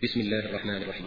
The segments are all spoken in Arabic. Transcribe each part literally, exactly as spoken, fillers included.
بسم الله الرحمن الرحيم.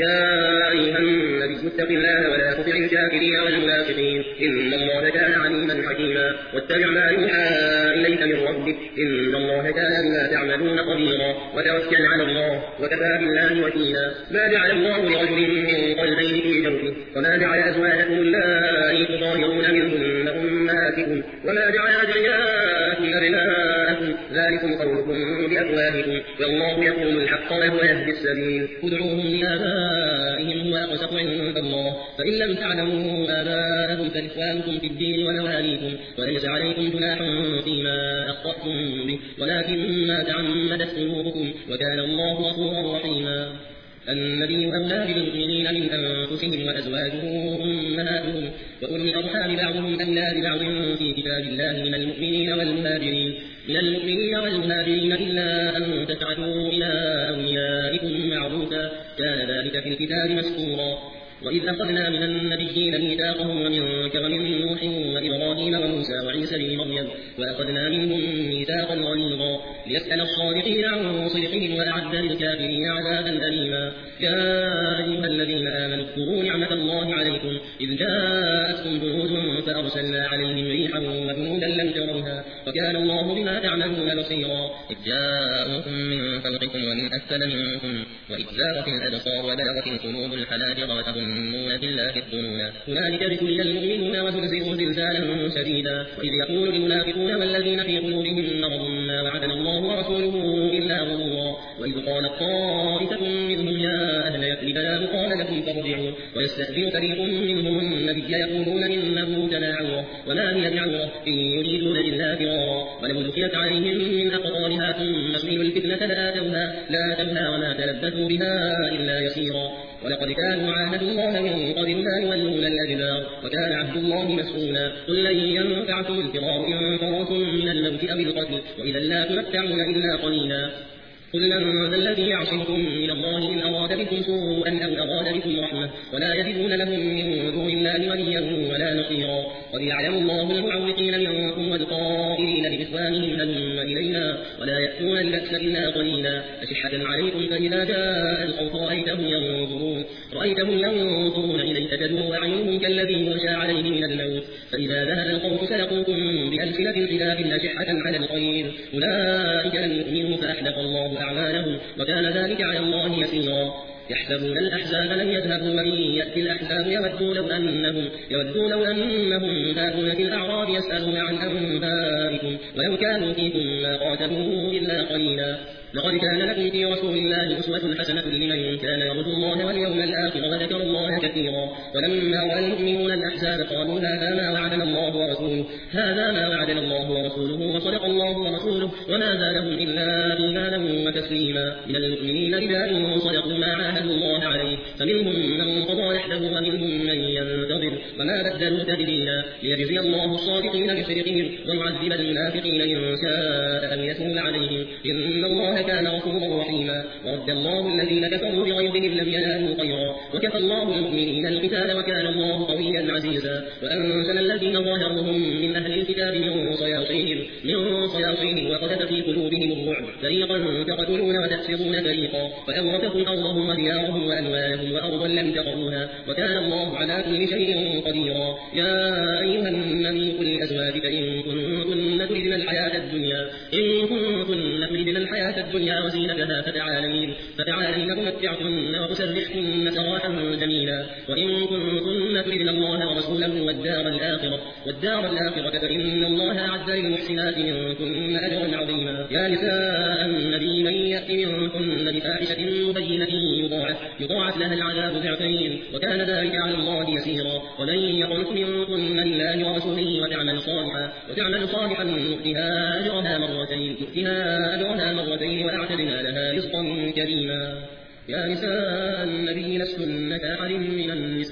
يا أيها النبي اتق الله ولا تطع الكافرين والمنافقين إن الله كان عليما حكيما واتبع ما يوحى إليك من ربك إن الله كان بما تعملون خبيرا وتوكل على الله وكفى بالله وكيلا. ما جعل الله لرجل من قلبين في جوفه وما جعل أزواجكم اللائي تظاهرون منهن أمهاتكم وما جعل أدعياءكم أبناءكم ذلكم قولكم بأفواهكم والله يقول الحق وهو يهدي السبيل. ادعوهم لآبائهم هو أقسط عند الله فإن لم تعلموا آباءهم فإخوانكم في الدين ومواليكم وليس عليكم جناح فيما أخطأتم به ولكن ما تعمدت قلوبكم وكان الله غفورا رحيما. النبي أولى بالمؤمنين من أنفسهم وأزواجه أمهاتهم وأولي الأرحام بعضهم أولى ببعض في كتاب الله من المؤمنين والمهاجرين من المؤمنين والمهاجرين إلا أن تفعلوا إلى أوليائكم معروفا كان ذلك في الكتاب مسطورا. وإذ أخذنا من النبيين ميثاقهم ومنك ومن نوح وإبراهيم وموسى وعيسى بن مريم وأخذنا منهم ميثاقا غليظا ليسأل الصادقين عن صدقهم وأعد للكافرين عذابا أليما. يا أيها الذين آمنوا اذكروا نعمة الله عليكم إذ جاءتكم جنود فأرسلنا عليهم ريحا وجنودا لم تروها وكان الله بما تعملون بصيرا. إذ جاءوكم من فوقكم ومن أسفل منكم وإذ زاغت الأبصار وبلغت القلوب الحناجر وتظنون بالله الظنونا هنالك ابتلي المؤمنون وزلزلوا زلزالا شديدا. وإذ يقول المنافقون والذين في قلوبهم مرض ما وعدنا الله ورسوله إلا غرورا. وإذ قالت طائفة منهم يا أهل يثرب لا مقام لكم فارجعوا ويستأذن فريق منهم النبي يقولون إنه تناعوا وما هي بعورة إن يريدون إلا فرارا ولو دخلت عليهم من أقطارها ثم سئلوا الفتنة لآتوها لا أتوها وما تلبثوا بها إلا يسيرا. ولقد كانوا عاهدوا الله من قبل لا يولون الأدبار وكان عهد الله مسؤولا. قل لن ينفعكم الفرار إن فررتم من الموت أو القتل وإذا لا تمتعون إلا قليلا. قل من ذا الذي يعصمكم من الله إن أراد بكم سوءا أو أراد بكم رحمة ولا يجدون لهم من دون الله وليا ولا نصيرا. قد يعلم الله المعوقين منكم والقائلين لإخوانهم هلم إلينا ولا يأتون البأس إلا قليلا. أشحة عليكم فإذا جاء الخوف رأيتهم ينظرون رأيتهم ينظرون إليك تدور أعينهم كالذي يغشى عليه من الموت فإذا ذهب الخوف سلقوكم بألسنة خلاف أشحة على الخير أولئك لم يؤمنوا فأحدث الله أعمالهم وكان ذلك على الله يسيرا. يحسبون الأحزاب لم يذهبوا وإن يأتي الأحزاب يودوا لو أنهم, يودوا لو أنهم بادون في الأعراب يسألون عن أنبائكم ولو كانوا فيكم ما قاتلوا إلا قليلا. لقد كان لكم في رسول الله أسوة حسنة لمن كان يرجو الله واليوم الآخر وذكر الله كثيرا. ولما رأى المؤمنون الأحزاب قالوا هذا ما وعدنا الله ورسوله هذا ما وعدنا الله ورسوله وصدق الله ورسوله وما زادهم إلا إيمانا وتسليما. من المؤمنين رجال صدقوا ما عاهدوا الله عليه فمنهم من قضى نحبه ومنهم من ينتظر وما بدلوا تبديلا. ليجزي الله الصادقين بصدقهم ويعذب المنافقين إن شاء أن يتوب عليهم إن الله كان غفورا رحيما. ورد الله الذين كفروا بغيظهم لم ينالوا خيرا وكفى الله المؤمنين القتال وكان الله قويا عزيزا. وأنزل الذين ظاهرهم من أهل الكتاب من صياصيهم من صياصيهم وقذف في قلوبهم الرعب فريقا تقتلون وتأسرون فريقا فأورثكم أرضهم وديارهم وأموالهم وأرضا لم تطئوها وكان الله على كل شيء قديرا. يا أيها النبي قل لأزواجك إن كنتن تردن الحياة الدنيا إن كنتن تردن الحياة الدنيا وزينتها فتعالين فتعالين أمتعكن وأسرحكن سراحا جميلا. وإن كنتن تردن الله ورسوله والدار الآخرة والدار الآخرة فإن الله أعد للمحسنات منكن أجرا عظيما. يا نساء النبي من يأت منكن بفاحشة مبينة يضاعف يضاعف لها العذاب ضعفين وكان ذلك على الله يسيرا. ومن يقنت منكن لله ورسوله وتعمل صالحا وتعمل صالحا نؤتها أجرها مرتين نؤتها أجرها مرتين وأعتدنا لها رزقا كريما. يا نساء النبي لستن كأحد من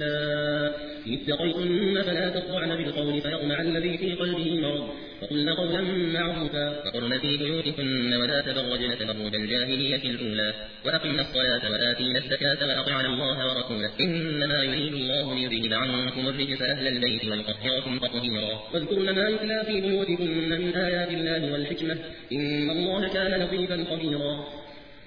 النساء إن اتقيتن فلا تخضعن بالقول فيطمع الذي في قلبه مرض وقلن قولا معروفا. وقرن في بيوتكن ولا تبرجن تبرج الجاهلية الأولى وأقمن الصلاة وآتينا الزكاة وأطعن الله ورسوله إنما يريد الله ليذهب عنكم الرجس أهل البيت ويطهركم تطهيرا. واذكرن ما يتلى في بيوتكن من آيات الله والحكمة إن الله كان لطيفا خبيرا.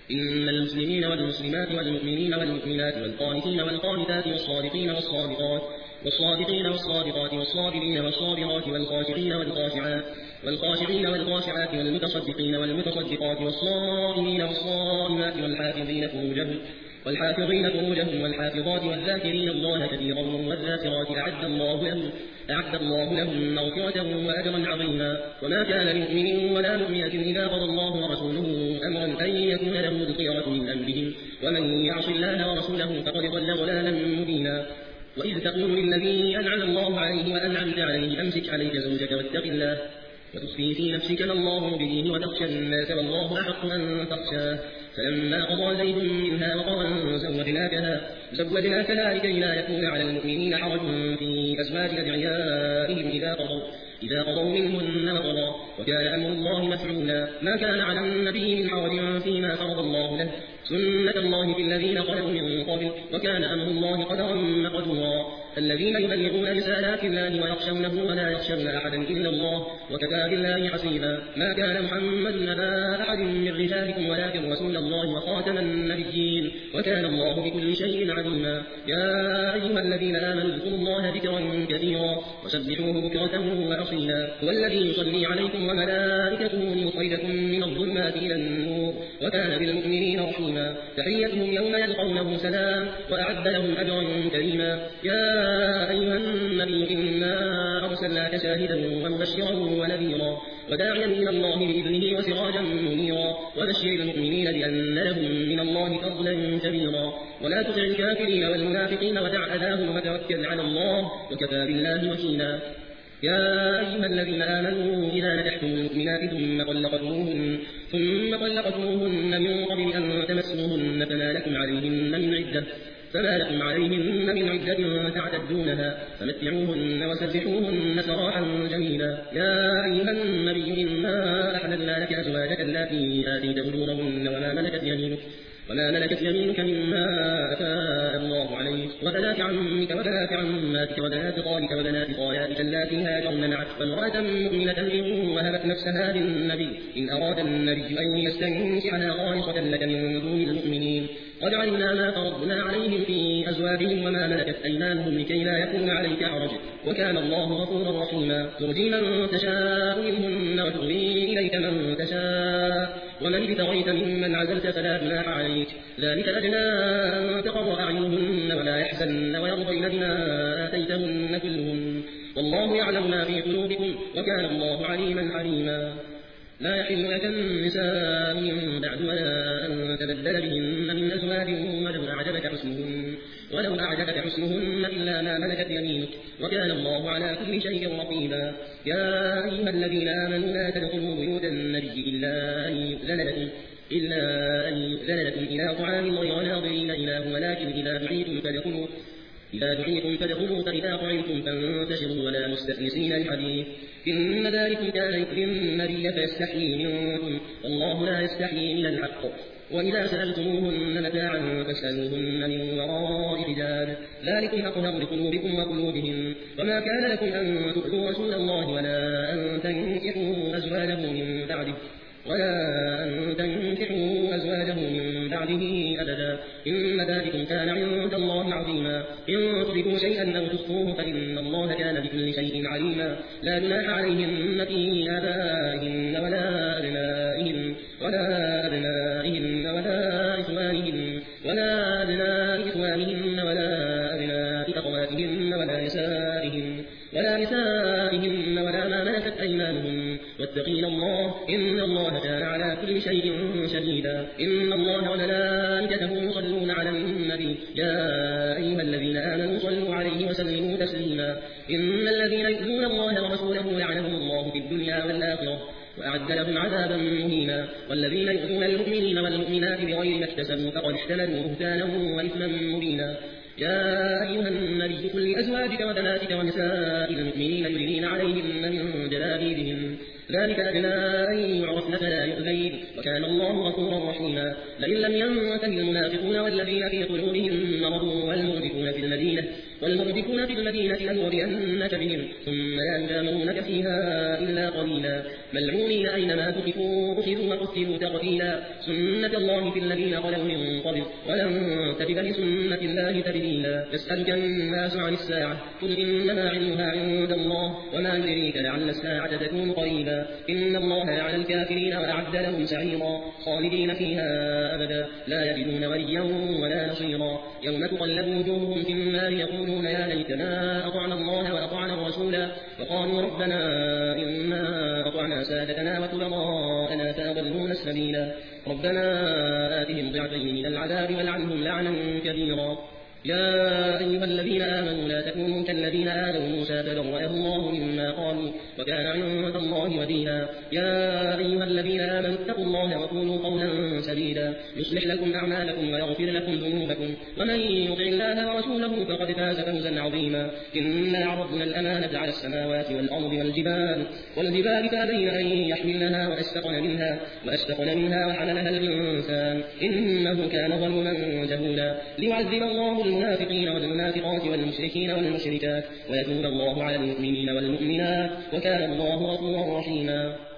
إن المسلمين والمسلمات والمؤمنين والمؤمنات والقانتين والقانتات والصادقين والصادقات والصادقين والصادقات والصابرين والصابرات والخاشعين والخاشعات والخاشعين والخاشعات والمتصدقين والمتصدقات والصائمين والصائمات والحافظين فروجهم والحافظين فروجهم والحافظات والذاكرين الله كثيرا والذاكرات أعد الله لهم أعد الله لهم مغفرة وأجرا عظيما. وما كان لمؤمن ولا مؤمنة إذا قضى الله ورسوله أمرا أن يكون له الخيرة من أمرهم ومن يعص الله ورسوله فقد ضل ضلالا مبينا. وإذ تقول للذي أنعم الله عليه وأنعمت عليه أمسك عليك زوجك واتق الله وتخفي في نفسك ما الله مبديه وتخشى الناس والله أحق أن تخشاه فلما قضى زيد منها وطرا زوجناكها زوجناكها لكي لا يكون على المؤمنين حرج في أزواج أدعيائهم إذا قضوا إذا قضوا منهن وطرا وكان أمر الله مفعولا. ما كان على النبي من حرج فيما فرض الله له سنة الله في الذين خلوا من قبل وكان أمر الله قدرا مقدورا. الذين يبلغون رسالات الله ويخشونه ولا يخشون أحدا إلا الله وكفى بالله حسيبا. ما كان محمد أبا أحد من رجالكم ولكن رسول الله وخاتم النبيين وكان الله بكل شيء عليما. يا أيها الذين آمنوا اذكروا الله ذكرا كثيرا وسبحوه بكرة وأصيلا. هو الذي يصلي عليكم وملائكته ليخرجكم من الظلمات إلى النور وكان بالمؤمنين رحيما. تحيتهم يوم يلقونه سلام وأعد لهم أجرا كريما. يا أيها النبي إنا أرسلناك شاهدا ومبشرا ونذيرا وداعيا إلى الله بإذنه وسراجا منيرا وبشر المؤمنين بأن لهم من الله فضلا كبيرا. ولا تطع الكافرين والمنافقين ودع أذاهم وتوكل على الله وكفى بالله وكيلا. يا أيها الذين آمنوا إذا نكحتم المؤمنات ثم طلقتموهن ثم طلقتموهن من قبل أن تمسوهن فما لكم عليهن من عدة فما لكم عليهن من عدة تعتدونها فمتعوهن وسرحوهن سراحا جميلا. يا أيها النبي إنا أحللنا لك أزواجك اللاتي آتيت أجورهن وما ملكت يمينك وما ملكت يمينك مما أفاء الله عليك وبنات عمك وبنات عماتك وبنات خالك وبنات خالاتك اللاتي هاجرن معك وامرأة مؤمنة إن وهبت نفسها للنبي إن أراد النبي أن يستنكحها خالصة لك من دون المؤمنين قد علمنا ما فرضنا عليهم في أزواجهم وما ملكت أيمانهم لكي لا يكون عليك حرج وكان الله غفورا رحيما. ترجي من تشاء منهن وتغوي إليك من تشاء ومن ابتغيت ممن عزلت فلا جناح عليك ذلك أدنى أن تقر أعينهن ولا يحزن ويرضين بما آتيتهن كلهن والله يعلم ما في قلوبكم وكان الله عليما حليما. لا يحل لك النساء من بعد ولا أن تبدل بهن من أزواج ولو أعجبك حسنهن ولو أعجبك حسنهن إلا ما ملكت يمينك وكان الله على كل شيء رقيبا. يا أيها الذين آمنوا لا تدخلوا بيوت النبي إلا أن يؤذن لكم إلا أن يؤذن لكم إلى طعام غير ناظرين إله ولكن إذا دعيتم فادخلوا إذا دعيتم فادخلوا فإذا طعمتم فانتشروا ولا مستأنسين لحديث إن ذلكم كان يؤذي النبي فيستحيي منكم والله لا يستحيي من الحق. وإذا سألتموهن متاعا فاسألوهن من وراء حجاب ذلكم أطهر لقلوبكم وقلوبهم. وما كان لكم أن تؤذوا رسول الله ولا أن تنكحوا أزواجه من بعده ولا أن تنكحوا أزواجه من بعده أبدا إن ذلكم كان عند الله عظيما. إن تبدوا شيئا أو تخفوه فإن الله كان بكل شيء عليما. لا جناح عليهن في آبائهن ولا أبنائهن ولا أبنائهن ولا إخوانهن ولا أبناء إخوانهن ولا أبناء أخواتهن ولا نسائهن ولا نسائهن ولا ما ملكت أيمانهن واتقين الله إن الله كان على كل شيء شديدا. إن الله وملائكته يصلون على النبي يا أيها الذين آمنوا صلوا عليه وسلموا تسليما. إن الذين يؤذون الله ورسوله لعنهم الله في الدنيا والآخرة وأعد لهم عذابا مهينا. والذين يؤذون المؤمنين والمؤمنات بغير ما اكتسبوا فقد احتملوا بهتانا وإثما مبينا. يا أيها النبي قل لأزواجك وبناتك ونساء المؤمنين يدنين عليهن من جلابيبهن ذلك أدنى أن يعرفن فلا يؤذين وكان الله غفورا رحيما. لئن لم ينته المنافقون والذين في قلوبهم مرض والمرجفون في المدينة والمرجفون في المدينة لنغرينك بهم ثم لا يجامرونك فيها إلا قليلا ملعونين أينما تقفوا أخذوا وقتلوا تقتيلا سنة الله في الذين خلوا من قبل ولن تجد لسنة الله تبديلا يسألك الناس عن الساعة قل إنما علمها عند الله وما يدريك لعل الساعة تكون قريبا إن الله لعن الكافرين وأعد لهم سعيرا خالدين فيها أبدا لا يجدون وليا ولا نصيرا يوم تقلب وجوههم في النار يقولون يا ليتنا أطعنا الله وأطعنا الرسولا وقالوا ربنا إنا أطعنا سادتنا وكبراءنا فأضلونا السبيلا ربنا آتهم ضعفين من العذاب والعنهم لعنا كبيرا يا أيها الذين آمنوا لا تكونوا كالذين آذوا موسى فبرأه الله مما قالوا وكان عند الله وكيلا يا أيها الذين آمنوا اتقوا الله وقولوا قولا سديدا يصلح لكم أعمالكم ويغفر لكم ذنوبكم ومن يطع الله ورسوله فقد فاز فوزا عظيما إنا عرضنا الأمانة على السماوات والأرض والجبال والجبال فأبين أن يحملنها وأشفقن منها وأشفقن منها وحملها الإنسان إنه كان ظلوما جهولا ليعذب الله المنافقين والمنافقات والمشركين والمشركات ويتوب الله على المؤمنين والمؤمنات وكان الله غفورا رحيما.